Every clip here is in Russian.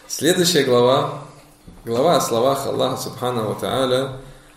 Следующая глава о словах Аллаха Субхану ва Тааля,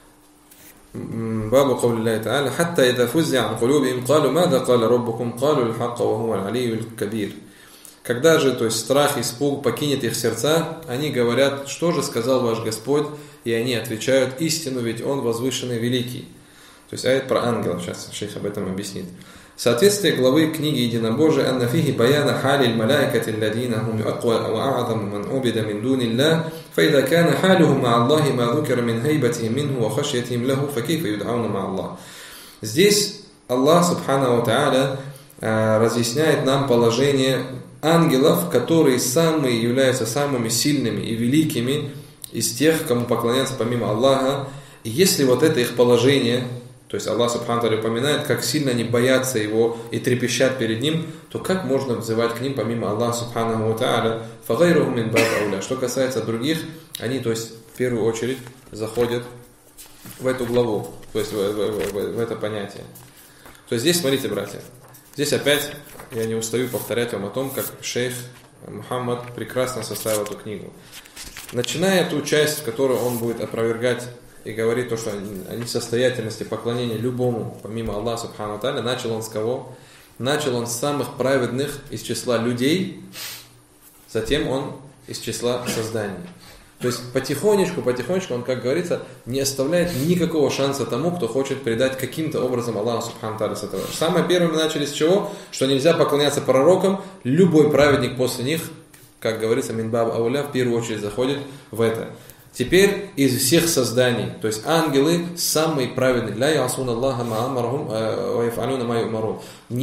бабу каули Аллахи Тааля, «Хатта ида фуззи'а ан кулубихим калу мада каля раббукум калу аль-хакка ва хуа аль-алийюль кабир». Когда же, то есть страх, испуг покинет их сердца, они говорят: что же сказал ваш Господь? И они отвечают: истину, ведь Он возвышенный великий. То есть аят про ангелов, сейчас шейх об этом объяснит. Соответствие главы книги Единобожия «Анна фихи баяна хали аль-малайкати алладина хум аква ва а'заму ман убида мин дуниллах, фаида кана халюхум ма Аллахи ма зукира мин хайбатихим минху ва хашьятихим лаху, факейфа юд'ауна ма Аллах». Здесь Аллах Субхану ва Тааля разъясняет нам положение ангелов, которые являются самыми сильными и великими из тех, кому поклоняются помимо Аллаха. И если вот это их положение, то есть Аллах Субхану Тааля упоминает, как сильно они боятся Его и трепещат перед Ним, то как можно взывать к Ним помимо Аллаха Субхану Тааля? فَغَيْرُهُمْ مِنْ بَابْ أَوْلَى. Что касается других, они, то есть, в первую очередь заходят в эту главу, то есть в это понятие. То есть здесь, смотрите, братья, здесь опять я не устаю повторять вам о том, как шейх Мухаммад прекрасно составил эту книгу. Начиная ту часть, в которой он будет опровергать и говорит то, что о несостоятельности поклонения любому, помимо Аллаха Субхану Тааля, начал он с кого? Начал он с самых праведных из числа людей, затем он из числа созданий. То есть потихонечку он, как говорится, не оставляет никакого шанса тому, кто хочет предать каким-то образом Аллаху Субхану Тааля. Самое первое мы начали с чего? Что нельзя поклоняться пророкам, любой праведник после них, как говорится, минбаб ауля, в первую очередь заходит в это. Теперь из всех созданий, то есть ангелы самые праведные, ля ясуна Аллаха ма амархум ва яф'алуна ма ю'марун.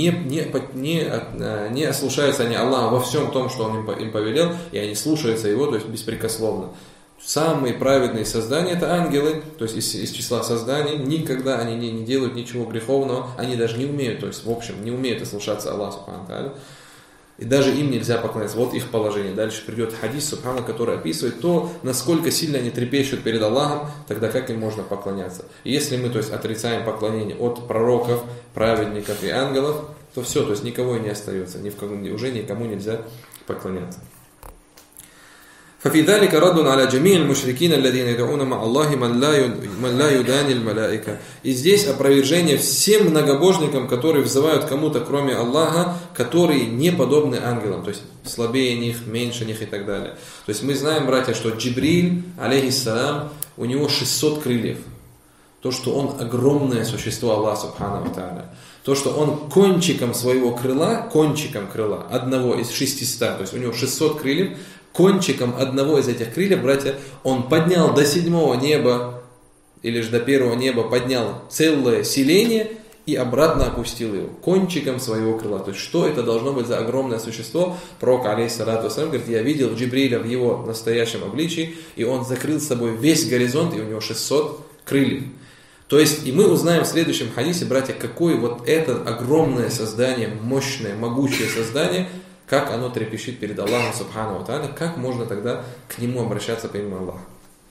Не ослушаются они Аллаха во всем том, что Он им повелел, и они слушаются Его, то есть беспрекословно. Самые праведные создания — это ангелы, то есть из числа созданий. Никогда они не делают ничего греховного, они даже не умеют, то есть в общем не умеют ослушаться Аллаха Субхану Тааля. И даже им нельзя поклоняться. Вот их положение. Дальше придет хадис, субхана, который описывает то, насколько сильно они трепещут перед Аллахом, тогда как им можно поклоняться. И если мы, то есть, отрицаем поклонение от пророков, праведников и ангелов, то все, то есть никого и не остается. Уже никому нельзя поклоняться. ففي ذلك رد على جميع المشركين الذين يدعون مع الله من لا يداني الملائكة. И здесь опровержение всем многобожникам, которые взывают кому-то кроме Аллаха, которые не подобны ангелам, то есть слабее них, меньше них и так далее. То есть мы знаем, братья, что Джибриль, алейхиссалам, у него 600 крыльев. То, что он огромное существо Аллаха Субхану ва Тааля. То, что он кончиком крыла, одного из 600, то есть у него 600 крыльев, кончиком одного из этих крыльев, братья, он поднял до 7-го неба, или же до 1-го неба, поднял целое селение и обратно опустил его, кончиком своего крыла. То есть, что это должно быть за огромное существо? Пророк, алейхиссалату вассалям, говорит: я видел Джибриля в его настоящем обличии, и он закрыл с собой весь горизонт, и у него 600 крыльев. То есть, и мы узнаем в следующем хадисе, братья, какое вот это огромное создание, мощное, могучее создание, как оно трепещет перед Аллахом Субхану ва Тааля, как можно тогда к Нему обращаться помимо Аллаха.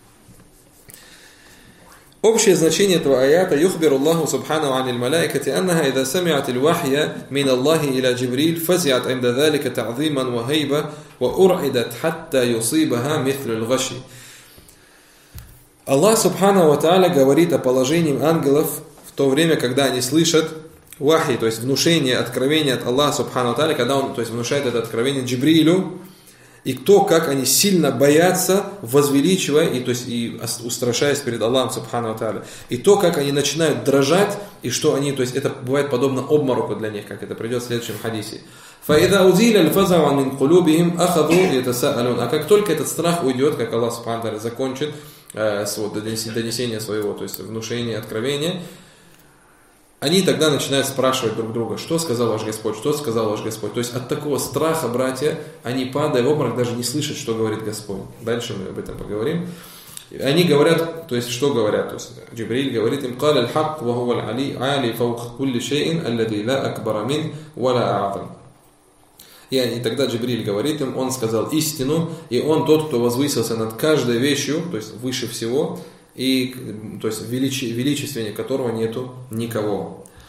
Общее значение этого аята: «Юхбиру Аллаху Субхану ан аль-малайкати аннаха ида сами'ат аль-вахья мин Аллахи иля Джибриль фази'ат инда залика та'зиман ва хайба ва ур'идат хатта юсибаха митhlу аль-гаши». Аллах Субхану ва Тааля говорит о положении ангелов в то время, когда они слышат вахи, то есть внушение, откровение от Аллаха Субхану Тааля, когда он, то есть, внушает это откровение Джибрилю, и то, как они сильно боятся, возвеличивая и, то есть, и устрашаясь перед Аллахом Субхану Тааля, и то, как они начинают дрожать, и что они, то есть это бывает подобно обмороку для них, как это придет в следующем хадисе. فَإِذَا أُزِيلَ الْفَزَعُ مِنْ قُلُوبِهِمْ أَخَذُوا يَتَسَاءَلُونَ. А как только этот страх уйдет, как Аллах Субхану Тааля закончит донесение своего, то есть внушение, откровение, они тогда начинают спрашивать друг друга: что сказал ваш Господь, что сказал ваш Господь. То есть от такого страха, братья, они, падая в обморок, даже не слышат, что говорит Господь. Дальше мы об этом поговорим. Они говорят, то есть что говорят? То есть Джибриль говорит им: «Каля аль-хак ва хуа аль-али фаук кулли шейин аллади ла акбара мин ва ла а'зам». И тогда Джибриль говорит им: он сказал истину, и он тот, кто возвысился над каждой вещью, то есть выше всего, и то есть величественнее которого нету никого.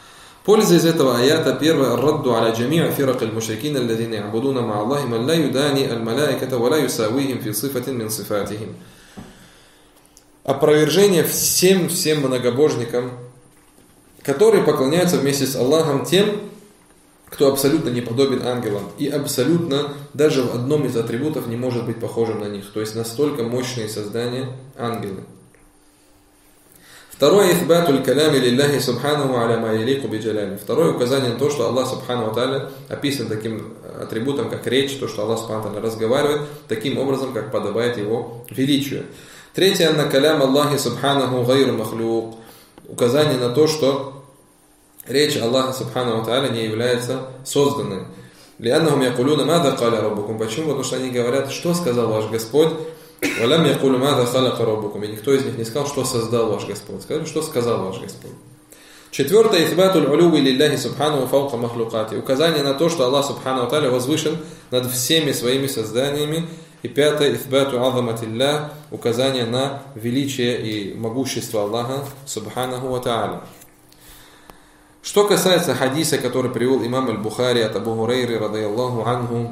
Польза из этого аята первое: «Радду аля джами'а фирак аль-мушрикин, алладзина я'будуна ма'a Аллахи ман ла юдани аль-малаиката ва ла юсавихим фи сифатин мин сифатихим». Опровержение всем многобожникам, которые поклоняются вместе с Аллахом тем, кто абсолютно не подобен ангелам и абсолютно даже в одном из атрибутов не может быть похожим на них. То есть настолько мощные создания ангелы. Второе: ихбатуль калями лилляхи субханаху аля ма ялику би джаляли. Второе указание на то, что Аллах субханаху тааля описан таким атрибутом, как речь, то, что Аллах субханаху тааля разговаривает таким образом, как подобает его величию. Третье: анна калям Аллахи субханаху гайру махлюк. Указание на то, что речь Аллаха субханаху тааля не является созданной. Лианнахум якулуна мада каля раббукум. Почему? Потому что они говорят, что сказал ваш Господь. Валям якулу мада халака раббукум. И никто из них не сказал, что создал ваш Господь. Сказали, что сказал ваш Господь. Четвертое: ихбатуль улуви лилляхи субханаху фаука махлукати. Указание на то, что Аллах субханаху тааля возвышен над всеми своими созданиями. И пятое: ихбату азаматилля. Указание на величие и могущество Аллаха субханаху ва тааля. Что касается хадиса, который привел имам аль-Бухари от Абу Хурайры радийаллаху анху,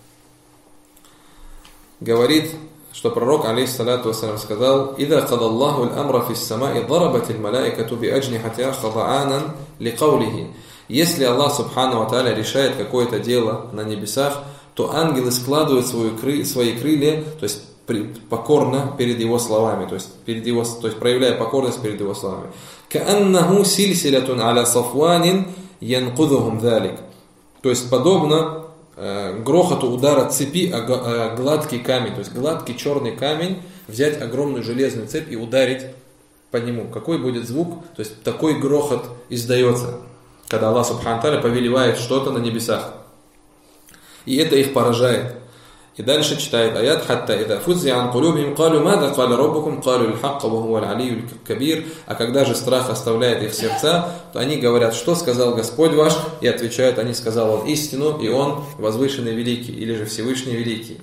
говорит, что пророк алейхиссалату вассалям сказал: «Ида кадаллаху аль-амра фис самаи дарабатиль малаикату би аджнихатиха хадаанан ли каулихи». Если Аллах субхану ва тааля решает какое-то дело на небесах, то ангелы складывают свои крылья, то есть покорно перед его словами, то есть проявляя покорность перед его словами. «Кааннаху сильсилятун аля сафванин янкудухум залик». То есть подобно грохоту удара цепи о гладкий камень, то есть гладкий черный камень, взять огромную железную цепь и ударить по нему. Какой будет звук? То есть такой грохот издается, когда Аллах субхану тааля повелевает что-то на небесах. И это их поражает. И дальше читает аят: «Хатта ида фуззи'а ан кулубихим калу мада каля раббукум калу аль-хакка ва хуа аль-алиюль кабир». А когда же страх оставляет их сердца, то они говорят: что сказал Господь ваш? И отвечают они: сказал Он истину, и Он возвышенный великий, или же Всевышний великий.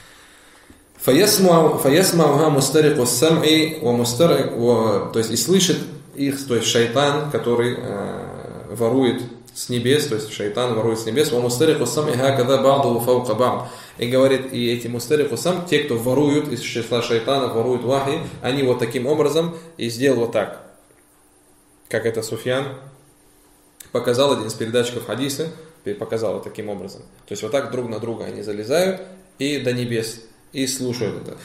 Фаясмауха мустарику сам'i ва мустарик, то есть и слышит их, то есть шайтан, который ворует с небес, то есть шайтан ворует с небес, и говорит, и эти мустариху сам, те, кто воруют из числа шайтана, воруют вахи, они вот таким образом и сделал вот так. Как это Суфьян показал, один из передатчиков хадиса, показал вот таким образом. То есть вот так друг на друга они залезают и до небес, и слушают это.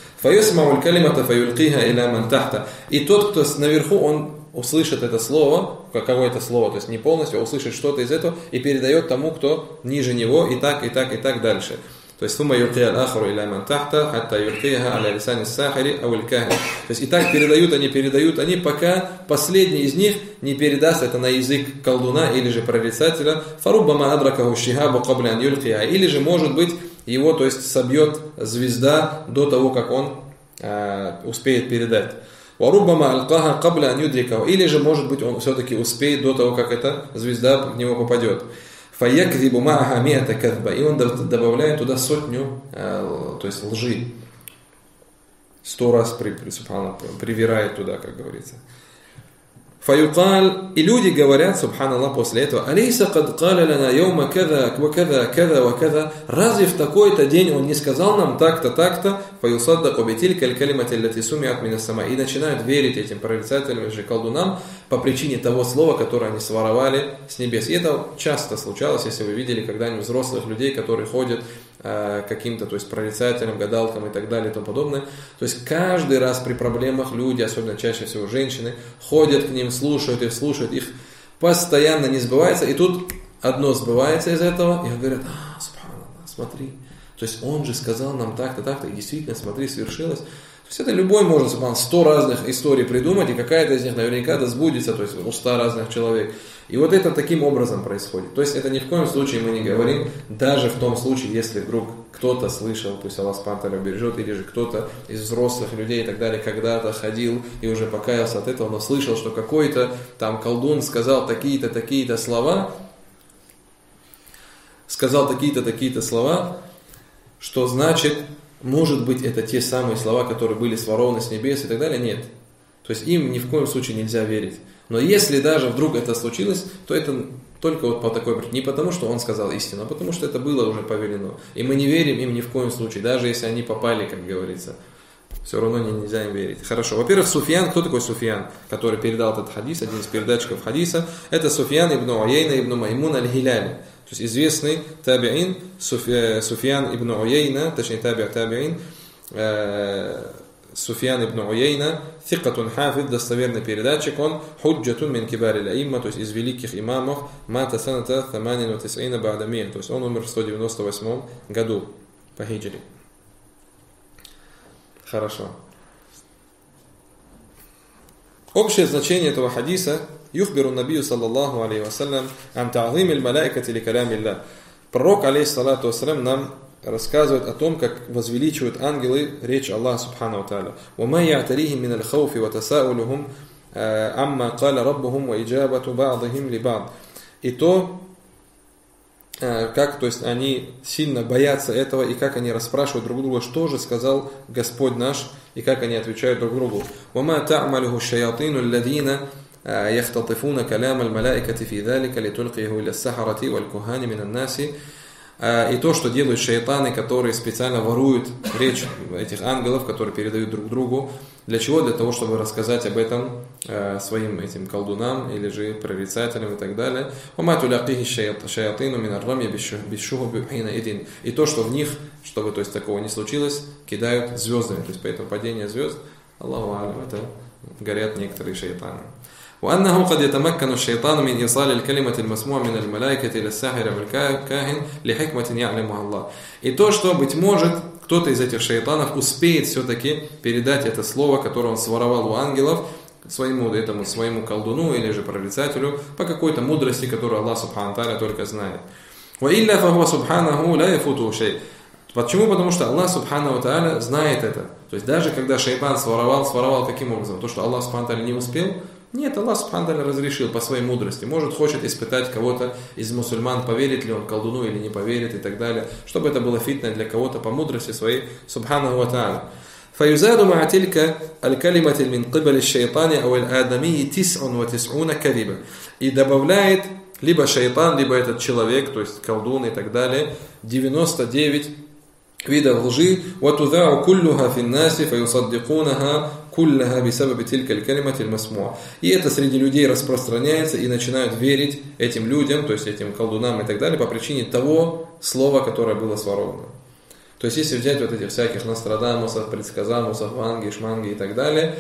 И тот, кто наверху, он услышит это слово, какое-то слово, то есть не полностью, а услышит что-то из этого и передает тому, кто ниже него, и так дальше. То есть, то есть и так передают они, пока последний из них не передаст это на язык колдуна или же прорицателя, или же, может быть, его, то есть, собьет звезда до того, как он успеет передать. Или же, может быть, он все-таки успеет до того, как эта звезда в него попадет. И он добавляет туда 100, то есть лжи. 100 раз привирает туда, как говорится. Фаюкаль, и люди говорят, субханаллах, после этого: алейса кад каля лана йома када ва када када ва када. Разве в такой-то день он не сказал нам так-то? Фаюсаддаку битилька аль-калимати аллати сумиат мина сама. И начинают верить этим прорицателям же колдунам по причине того слова, которое они своровали с небес. И это часто случалось, если вы видели когда-нибудь взрослых людей, которые ходят каким-то, то есть прорицателям, гадалкам и так далее и тому подобное. То есть каждый раз при проблемах люди, особенно чаще всего женщины, ходят к ним, слушают их, постоянно не сбывается. И тут одно сбывается из этого, и говорят: субханаллах, смотри, то есть он же сказал нам так-то, и действительно, смотри, свершилось. То есть это любой может 100 разных историй придумать, и какая-то из них наверняка сбудется, то есть у 100 разных человек. И вот это таким образом происходит. То есть это ни в коем случае мы не говорим, даже в том случае, если вдруг кто-то слышал, пусть Аллах субхану ва тааля бережет, или же кто-то из взрослых людей и так далее когда-то ходил и уже покаялся от этого, но слышал, что какой-то там колдун сказал такие-то слова, что значит, может быть, это те самые слова, которые были сворованы с небес и так далее. Нет. То есть им ни в коем случае нельзя верить. Но если даже вдруг это случилось, то это только вот по такой причине. Не потому, что он сказал истину, а потому, что это было уже повелено. И мы не верим им ни в коем случае, даже если они попали, как говорится. Все равно нельзя им верить. Хорошо. Во-первых, Суфьян. Кто такой Суфьян, который передал этот хадис, один из передатчиков хадиса? Это Суфьян ибн Уяйна ибн Маймун аль-Хиляли. То есть известный табиин Суфьян ибн Уяйна, точнее табиин, Суфьян ибн Уяйна, thикатун хафид, достоверный передатчик, он худжатун мин кибари ля-имма, то есть из великих имамов, мата саната 98 ба'да ми'а, то есть он умер в 198 году по хиджри. Хорошо. Общее значение этого хадиса: юхбиру набию саллаллаху алейхи вассалям ан та'зим аль-малаикати ли калям илля. Пророк алейхиссалату вассалям нам рассказывает о том, как возвеличивают ангелы речь Аллаха субхану ва тааля. Ва ма я'тарихим мин аль-хауфи ва тасаулухум амма каля раббухум ва иджабату ба'дихим ли ба'д. И то, как, то есть, они сильно боятся этого, и как они расспрашивают друг друга, что же сказал Господь наш, и как они отвечают друг другу. وَمَا تَعْمَلُهُ الشَّيَاطِينُ الَّذِينَ يَخْتَطِفُونَ كَلَامَ الْمَلَائِكَةِ فِي ذَلِكَ لِتُلْقِيهُ إِلَى السَّحَرَةِ وَالْكُهَانِ مِنَ النَّاسِ. И то, что делают шайтаны, которые специально воруют речь этих ангелов, которые передают друг другу. Для чего? Для того, чтобы рассказать об этом своим этим колдунам или же прорицателям и так далее. И то, что в них, чтобы, то есть, такого не случилось, кидают звездами. То есть поэтому падение звезд, Аллаху алям, это горят некоторые шайтаны. وأنه قد يتمكن الشيطان من إيصال الكلمة المسموعة من الملائكة إلى الساحر والكاهن لحكمة يعلمها الله. И то, что, быть может, кто-то из этих шайтанов успеет все-таки передать это слово, которое он своровал у ангелов, своему колдуну или же прорицателю, по какой-то мудрости, которую Аллах субхану тааля только знает. وإلا فهو سبحانه لا يفوته شيء. Почему? Потому что Аллах субхану тааля знает это. То есть даже когда шайтан своровал каким образом? То, что Аллах субхану тааля не успел? Нет, Аллах субхану тааля разрешил по своей мудрости. Может, хочет испытать кого-то из мусульман, поверит ли он колдуну или не поверит и так далее, чтобы это было фитна для кого-то по мудрости своей субхану ва тааля. فيزاد مع تلك الكلمة من قبل الشيطان أو الآدمي 99 كذبة. И добавляет либо шайтан, либо этот человек, то есть колдун и так далее, 99 видов лжи. وتذاع كلها في الناس فيصدقونها كلها بسبب تلك الكلمة المسموعة. И это среди людей распространяется, и начинают верить этим людям, то есть этим колдунам и так далее, по причине того слова, которое было своровано. То есть если взять вот этих всяких Нострадамусов, предсказамусов, Ванги, Шманги и так далее,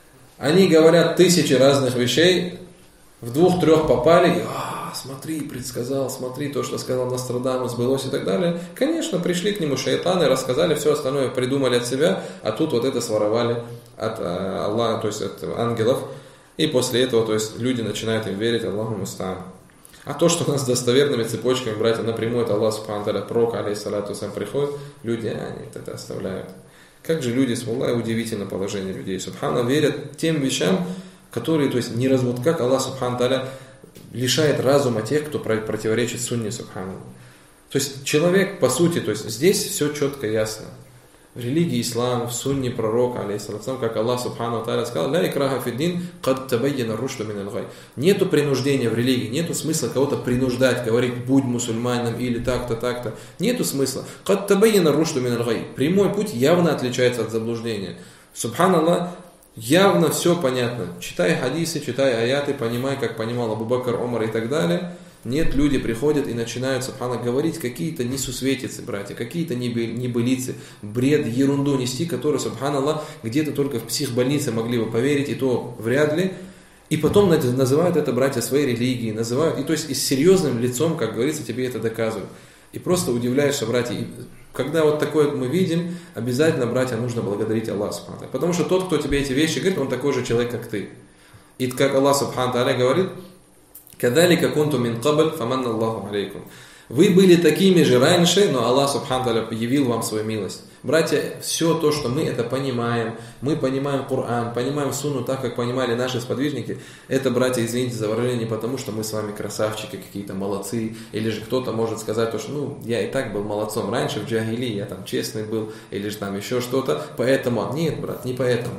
они говорят тысячи разных вещей, в 2-3 попали, и смотри, предсказал, смотри, то, что сказал Нострадамус, сбылось и так далее. Конечно, пришли к нему шайтаны, рассказали все остальное, придумали от себя, а тут вот это своровали от Аллаха, то есть от ангелов. И после этого, то есть люди начинают им верить, Аллаху муста'ан. А то, что у нас достоверными цепочками, братья, напрямую, это Аллах субхану тааля, пророк, алейхиссалату сам приходит, люди, они это оставляют. Как же люди, смолла, удивительно положение людей, субхану, верят тем вещам, которые, то есть, не развод, как Аллах субхану тааля лишает разума тех, кто противоречит сунне субхану. То есть человек, по сути, то есть здесь все четко ясно. В религии ислам, в сунне пророка, алейхиссалам, как Аллах субхану тааля сказал, «Ля икраха фиддин, кад табайяна рушду мин аль-гай». Нету принуждения в религии, нету смысла кого-то принуждать, говорить, будь мусульманином или так-то, так-то. Нету смысла. «Кад табайяна рушду мин аль-гай». Прямой путь явно отличается от заблуждения. Субханаллах, явно все понятно. Читай хадисы, читай аяты, понимай, как понимал Абу Бакр, Омар и так далее. Нет, люди приходят и начинают, субханаллах, говорить какие-то несусветицы, братья, какие-то небылицы, бред, ерунду нести, которые, субханаллах, где-то только в психбольнице могли бы поверить, и то вряд ли. И потом называют это, братья, своей религией, называют, и то есть и с серьезным лицом, как говорится, тебе это доказывают. И просто удивляешься, братья. И когда вот такое мы видим, обязательно, братья, нужно благодарить Аллаха субхану. Потому что тот, кто тебе эти вещи говорит, он такой же человек, как ты. И как Аллах субхану тааля говорит, «Кадалика кунту мин кабл, фаманна Аллаху алейкум». Вы были такими же раньше, но Аллах субхану тааля явил вам свою милость. Братья, все то, что мы это понимаем, мы понимаем Коран, понимаем Сунну так, как понимали наши сподвижники, это, братья, извините за выражение, не потому, что мы с вами красавчики, какие-то молодцы, или же кто-то может сказать, что я и так был молодцом раньше в джахили, я там честный был, или же там еще что-то, поэтому, нет, брат, не поэтому.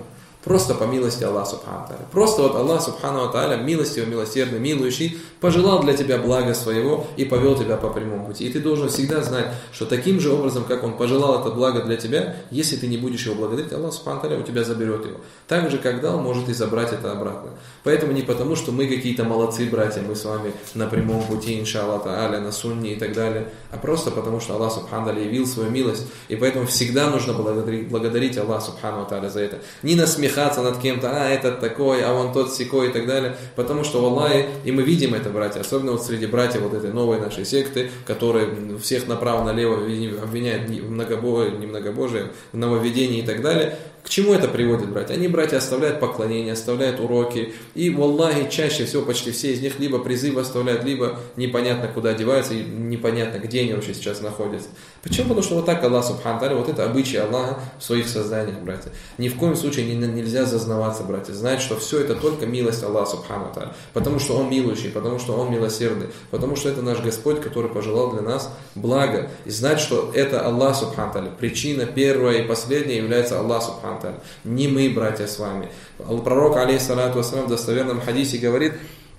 Просто по милости Аллаха Субхану Тааля. Просто вот Аллах Субхану Тааля, милостивый, милосердный, милующий, пожелал для тебя блага своего и повел тебя по прямому пути. И ты должен всегда знать, что таким же образом, как Он пожелал это благо для тебя, если ты не будешь его благодарить, Аллах Субхану Тааля у тебя заберет его. Так же, как дал, может и забрать это обратно. Поэтому не потому, что мы какие-то молодцы, братья, мы с вами на прямом пути, иншаллах тааля, на сунне и так далее, а просто потому, что Аллах Субхану Тааля явил свою милость, и поэтому всегда нужно благодарить Аллаха Субхану Тааля за это. Не насмехаться над кем-то, этот такой, а он тот сякой и так далее, потому что, Аллахе, и мы видим это, братья, особенно вот среди братьев вот этой новой нашей секты, которые всех направо-налево обвиняют в многобожие, в нововведении и так далее. К чему это приводит, братья? Они, братья, оставляют поклонения, оставляют уроки, и, валлахи, чаще всего, почти все из них либо призывы оставляют, либо непонятно куда деваются, и непонятно, где они вообще сейчас находятся. Почему? Потому что вот так Аллах Субхану Тааля, вот это обычай Аллаха в своих созданиях, братья. Ни в коем случае нельзя зазнаваться, братья, знать, что все это только милость Аллаха Субхану Тааля, потому что Он милующий, потому что Он милосердный, потому что это наш Господь, который пожелал для нас благо, и знать, что это Аллах Субхану Тааля, причина первая и последняя является Аллах Субхану Тааля, не мы, братья, с вами. Пророк, алейхиссалату вассалям, в достоверном хадисе говорит,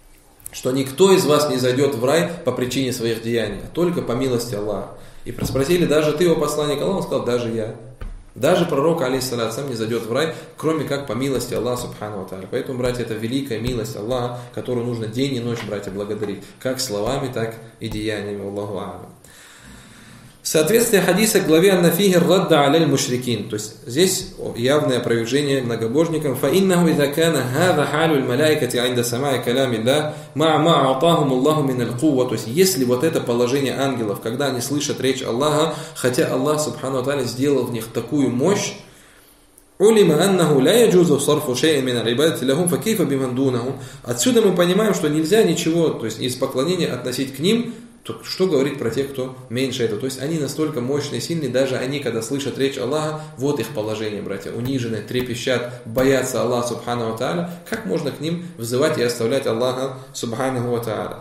что никто из вас не зайдет в рай по причине своих деяний, а только по милости Аллаха. И спросили, даже ты, о посланник Аллаха? Он сказал, даже я. Даже пророк, алейхиссалату вассалям, не зайдет в рай, кроме как по милости Аллаха Субхану Тааля. Поэтому, братья, это великая милость Аллаха, которую нужно день и ночь, братья, благодарить, как словами, так и деяниями. Аллаху а'алям. Соответствие хадиса к главе «Аннафихи радда аляль мушрикин». То есть здесь явное опровержение многобожникам. «Фаиннаху иза кана хаза халю аль-малайкати айнда сама'i калями Аллах, ма атахум Аллаху мин аль-кувва». То есть если вот это положение ангелов, когда они слышат речь Аллаха, хотя Аллах Субхану Тааля сделал в них такую мощь, «Улима аннаху ла яджузу сарфу шей'ан мин аль-ибадати лахум, фа кейфа биман дунахум». Отсюда мы понимаем, что нельзя ничего, то есть из поклонения относить к ним. Что говорить про тех, кто меньше этого? То есть они настолько мощные, сильные, даже они, когда слышат речь Аллаха, вот их положение, братья, униженные, трепещат, боятся Аллаха Субхану ва Тааля. Как можно к ним взывать и оставлять Аллаха Субхану ва Тааля?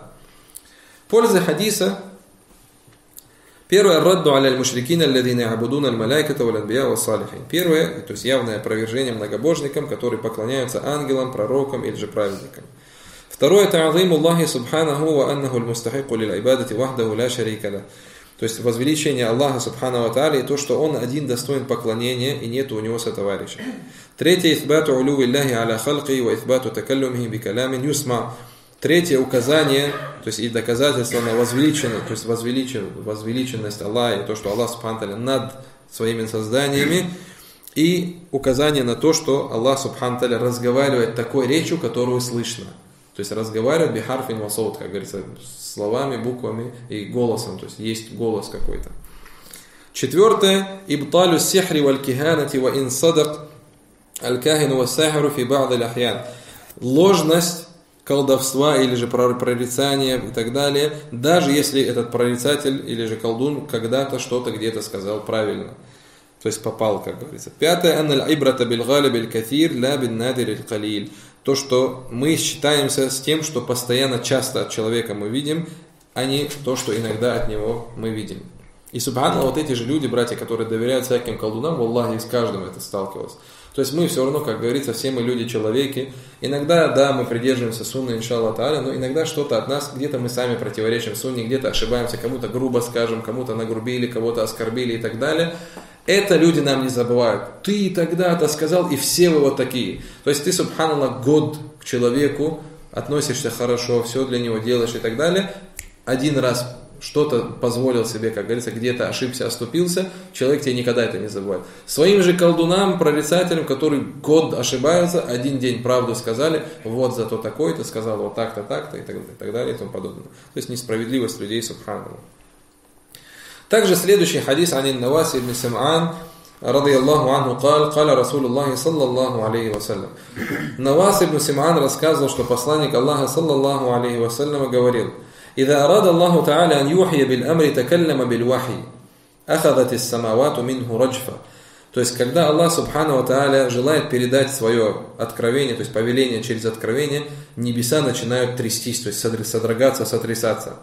Польза хадиса. Первое, радду аляль мушрикин алладина ябудуна аль-малайката валь анбия ва салихин. Первое, то есть явное опровержение многобожникам, которые поклоняются ангелам, пророкам или же праведникам. Второе, та'азиму Аллахи субханаху ва аннаху аль-мустахику лиль-айбадати вахдаху ла шарика ла. То есть возвеличение Аллаха Субхану ва Тааля и то, что Он один достоин поклонения и нет у Него сотоварища. Третье, исбату улуви Аллахи аля халки ва исбату такаллумихи би калямин юсма. Третье указание, то есть и доказательство на возвеличенность, то есть возвеличенность Аллаха и то, что Аллах Субхану ва Тааля над своими созданиями, и указание на то, что Аллах Субхану ва Тааля разговаривает такой речью, которую слышно. То есть разговаривает бихарфин ва саут, как говорится, словами, буквами и голосом, то есть есть голос какой-то. Четвертое, ибталю сихри валь киханати ва ин садак аль-кахину ва сахару фи ба'д аль-ахьян. Ложность колдовства или же прорицания и так далее, даже если этот прорицатель или же колдун когда-то что-то где-то сказал правильно. То есть попал, как говорится. Пятое, анналь ибрата биль галиб иль каthир ла бин надир иль калиль. То, что мы считаемся с тем, что постоянно, часто от человека мы видим, а не то, что иногда от него мы видим. И субханаллах, вот эти же люди, братья, которые доверяют всяким колдунам, валлахи, с каждым это сталкивался. То есть мы все равно, как говорится, все мы люди-человеки. Иногда, да, мы придерживаемся сунны, иншаллах тааля, но иногда что-то от нас, где-то мы сами противоречим сунне, где-то ошибаемся, кому-то грубо скажем, кому-то нагрубили, кого-то оскорбили и так далее. Это люди нам не забывают. Ты тогда-то сказал, и все вы вот такие. То есть ты, субханаллах, год к человеку относишься хорошо, все для него делаешь и так далее. Один раз что-то позволил себе, как говорится, где-то ошибся, оступился, человек тебе никогда это не забывает. Своим же колдунам, прорицателям, которые год ошибаются, один день правду сказали, вот зато такой-то сказал, вот так-то, так-то и так далее и тому подобное. То есть несправедливость людей, субханаллах. Также следующий хадис ан Навас ибн Сам'ан радийаллаху анху قال رسول الله صلى الله عليه وسلم. Навас ибн Сам'ан рассказывал, что посланник Аллаха саллаллаху алейхи вассалям говорил: إذا أراد الله تعالى أن يوحي بالأمر تكلم بالوحي أخذت السماوات منه رجفا. То есть, когда Аллах Субхану ва Тааля желает передать свое откровение, то есть повеление через откровение, небеса начинают трястись, то есть содрогаться, сотрясаться.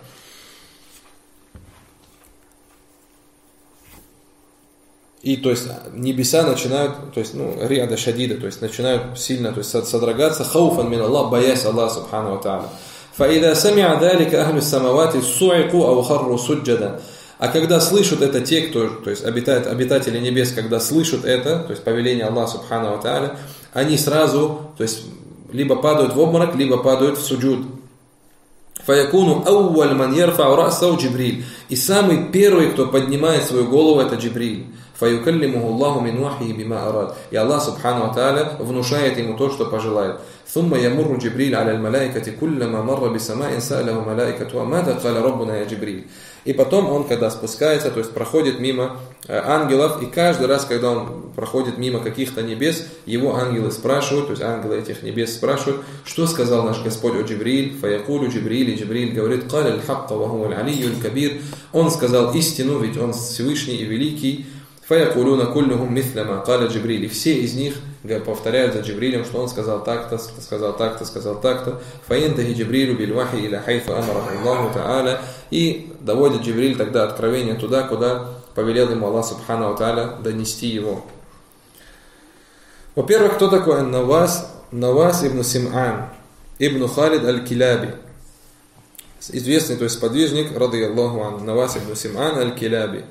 И то есть небеса начинают, то есть, риада шадида, то есть начинают сильно, то есть содрогаться, хауфан мин Аллах, боясь Аллаха субхану ва тааля. فإذا سمع ذلك أهل السماوات صعقوا أو خروا سجدا. А когда слышат это те, кто, то есть обитатели небес, когда слышат это, то есть повеление Аллаха субхану ва тааля, они сразу, то есть либо падают в обморок, либо падают в суджуд. فَيَكُونُ أَوَّلْ مَنْ يَرْفَعُ رَأْسَهُ جِبْرِيلٌ. И самый первый, кто поднимает свою голову, это Джибриль. فَيُكَلِّمُهُ اللَّهُ مِنْ وَحْيِهِ بِمَا أَرَادَ. И Аллах субхану ва тааля внушает ему то, что пожелает. ثُمَّ يَمُرُّ جِبْرِيلٌ عَلَى الْمَلَائِكَةِ كُلَّمَا مَرَّ بِسَمَاءٍ سَأَلَهُ مَلَائِكَةُهَا مَاذَا قَالَ رَبُّنَا يَا جِبْرِيلٌ. И потом он, когда спускается, то есть проходит мимо ангелов, и каждый раз, когда он проходит мимо каких-то небес, его ангелы спрашивают, то есть ангелы этих небес спрашивают, что сказал наш Господь о Джибриль, фаякулю Джибриль, и Джибриль говорит, «Каля аль-хакка ва хуа аль-алийю аль-кабир». Он сказал истину, ведь он Всевышний и Великий. «Фаякулюна куллюхум мithляма каля Джибриль». И все из них повторяют за Джибрилем, что он сказал так-то, сказал так-то, сказал так-то. «Фаинтахи Джибрилю бильвахи иля хайфа амараху Аллаху та'аля». И доводит Джибриль тогда откровение туда, куда повелел ему Аллах субхану ва тааля донести его. Во-первых, кто такой Навас ибн Сим'ан, ибн Халид аль-Киляби. Известный, то есть сподвижник, рады Аллаху ан, Навас ибн Сим'ан аль-Киляби.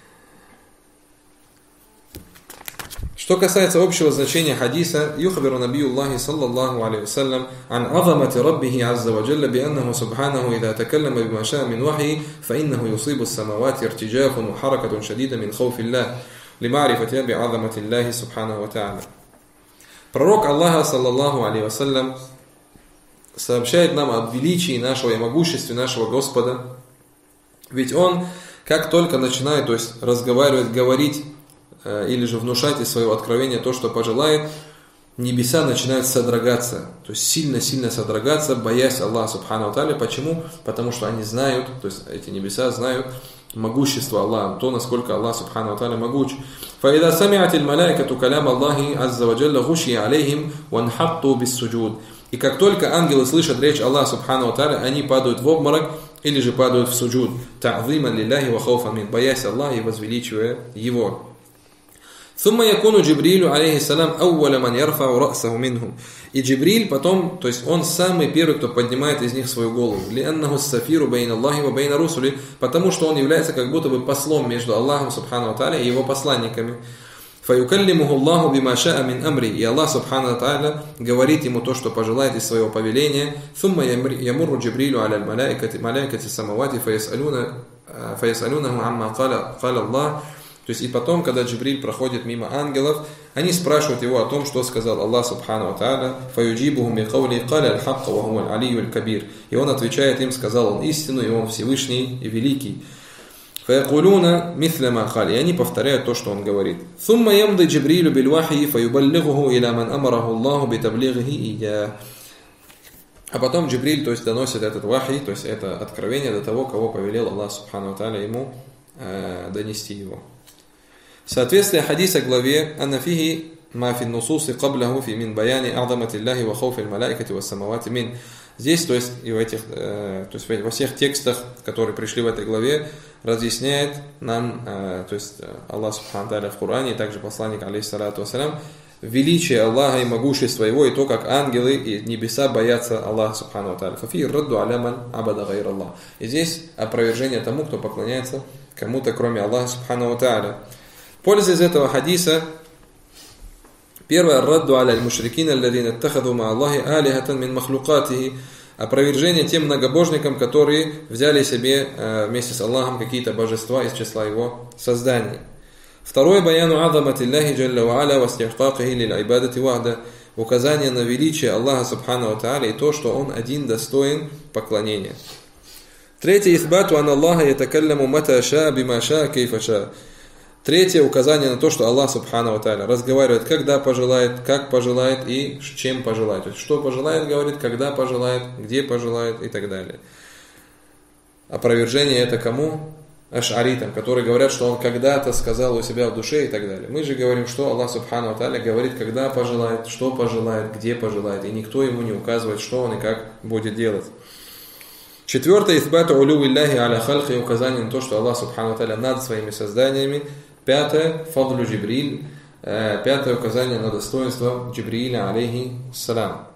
Что касается общего значения хадиса, юхбиру набиюллахи саллаллаху алейхи вассалям ан азамати раббихи азза ва джалла би аннаху субханаху идha такаллама бима ша'a мин вахи фа иннаху юсибу ас-самавати иртиджафун ва харакатун шадида мин хауфиллах лима'рифати би азамати Аллахи субханаху ва та'аля. Пророк Аллаха саллаллаху алейхи вассалям сообщает нам о величии нашего и могуществе нашего Господа. Ведь он, как только начинает, то есть разговаривать, говорить или же внушать из своего откровения то, что пожелает, небеса начинают содрогаться, то есть сильно-сильно содрогаться, боясь Аллаха субхану ва тааля. Почему? Потому что они знают, то есть эти небеса знают могущество Аллаха, то, насколько Аллах субхану ва тааля могуч. فَإِذَا سَمِعَتِ الْمَلَائِكَةُ كَلَامَ اللَّهِ عَزَّ وَجَلَّ غُشِيَ عَلَيْهِمْ وَانْحَطُّوا بِالسُّجُودِ. И как только ангелы слышат речь Аллаха субхану ва тааля, они падают в обморок или же падают в суджуд. تَعْظِيمًا لِلَّهِ وَخَوْفًا مِنْهُ. Боясь Аллаха и возвеличивая Его. ثم يكون جبريل عليه السلام أول من يرفع رأسه منهم. И Джибриль потом, то есть он самый первый, кто поднимает из них свою голову. لأنه السفير بين الله وبين رسله. Потому что он является как будто бы послом между Аллахом субхану ва тааля и его посланниками. فيكلمه الله بما شاء من أمره. И Аллах субхану ва тааля говорит ему то, что пожелает из своего повеления. ثم يمر جبريل على الملائكة السماوات فيسألونه عما قال الله. То есть и потом, когда Джибриль проходит мимо ангелов, они спрашивают его о том, что сказал Аллах субхану ва тааля. فَيُجِيبُهُمْ بِقَوْلِهِ قَالَ الْحَقَّ وَهُوَ الْعَلِيُّ الْكَبِيرُ. И он отвечает им, сказал он истину, и он Всевышний и Великий. فَيَقُولُونَ مِثْلَ مَا قَالَ. И они повторяют то, что он говорит. ثُمَّ يَمْضِي جِبْرِيلُ بِالْوَحْيِ فَيُبَلِّغُهُ إِلَى مَنْ أَمَرَهُ اللَّهُ بِتَبْلِيغِهِ إِيَّاهُ. А потом Джибриль, то есть доносит этот вахи, то есть это откровение до того, кого повелел Аллах субхану ва тааля ему донести его. Соответствие хадиса главе «Аннафихи ма фи нусуси каблаху фи мин баяни а'замати Аллахи ва хауфи аль-малаикати ва самавати мин». Здесь, то есть и в этих, то есть во всех текстах, которые пришли в этой главе, разъясняет нам, то есть Аллах субхану ва тааля в Коране, и также посланник алейхиссалату вассалям, величие Аллаха и могущество Его, и то, как ангелы и небеса боятся Аллаха субхану ва тааля. Фафи радду аля ман абада гайр Аллах. И здесь опровержение тому, кто поклоняется кому-то, кроме Аллаха субхану ва тааля. Польза из этого хадиса. Первое, радду аля аль-мушрикин алладина аттахаду ма Аллахи алихатан мин махлукатихи. Опровержение тем многобожникам, которые взяли себе вместе с Аллахом какие-то божества из числа Его созданий. Второе, баяну азамати Аллахи джалля ва аля ва стихкакихи лил айбадати вахда. Указание на величие Аллаха субхану ва тааля и то, что Он один достоин поклонения. Третье, исбату ан Аллаха ятакалламу мата ша бима ша кейфа ша. Третье, указание на то, что Аллах субхану ва тааля разговаривает, когда пожелает, как пожелает и чем пожелает. То есть, что пожелает, говорит, когда пожелает, где пожелает и так далее. Опровержение это кому? Аш'аритам, которые говорят, что он когда-то сказал у себя в душе и так далее. Мы же говорим, что Аллах субхану ва тааля говорит, когда пожелает, что пожелает, где пожелает. И никто ему не указывает, что он и как будет делать. Четвертое, исбату улю Аллахи аля халхи, указание на то, что Аллах субхану ва тааля над своими созданиями. Пятое, фадлю Джибриль, пятое указание на достоинство Джибрииля, алейхи салам.